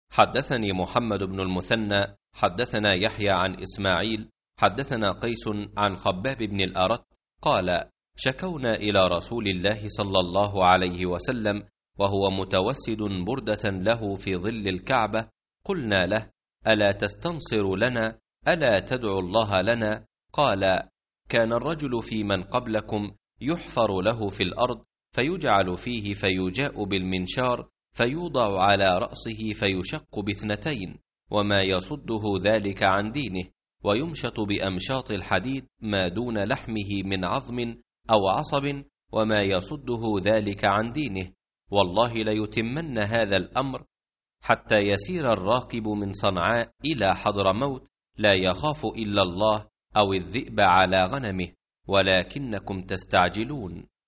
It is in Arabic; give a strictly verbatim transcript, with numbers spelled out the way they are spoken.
حدثني محمد بن المثنى حدثنا يحيى عن إسماعيل حدثنا قيس عن خباب بن الأرت قال: شكونا إلى رسول الله صلى الله عليه وسلم وهو متوسد بردة له في ظل الكعبة، قلنا له: ألا تستنصر لنا؟ ألا تدعو الله لنا؟ قال: كان الرجل في من قبلكم يحفر له في الأرض فيجعل فيه فيجاء بالمنشار فيوضع على رأسه فيشق باثنتين، وما يصده ذلك عن دينه، ويمشط بأمشاط الحديد ما دون لحمه من عظم أو عصب، وما يصده ذلك عن دينه. والله ليتمن هذا الأمر حتى يسير الراكب من صنعاء إلى حضرموت لا يخاف إلا الله أو الذئب على غنمه، ولكنكم تستعجلون.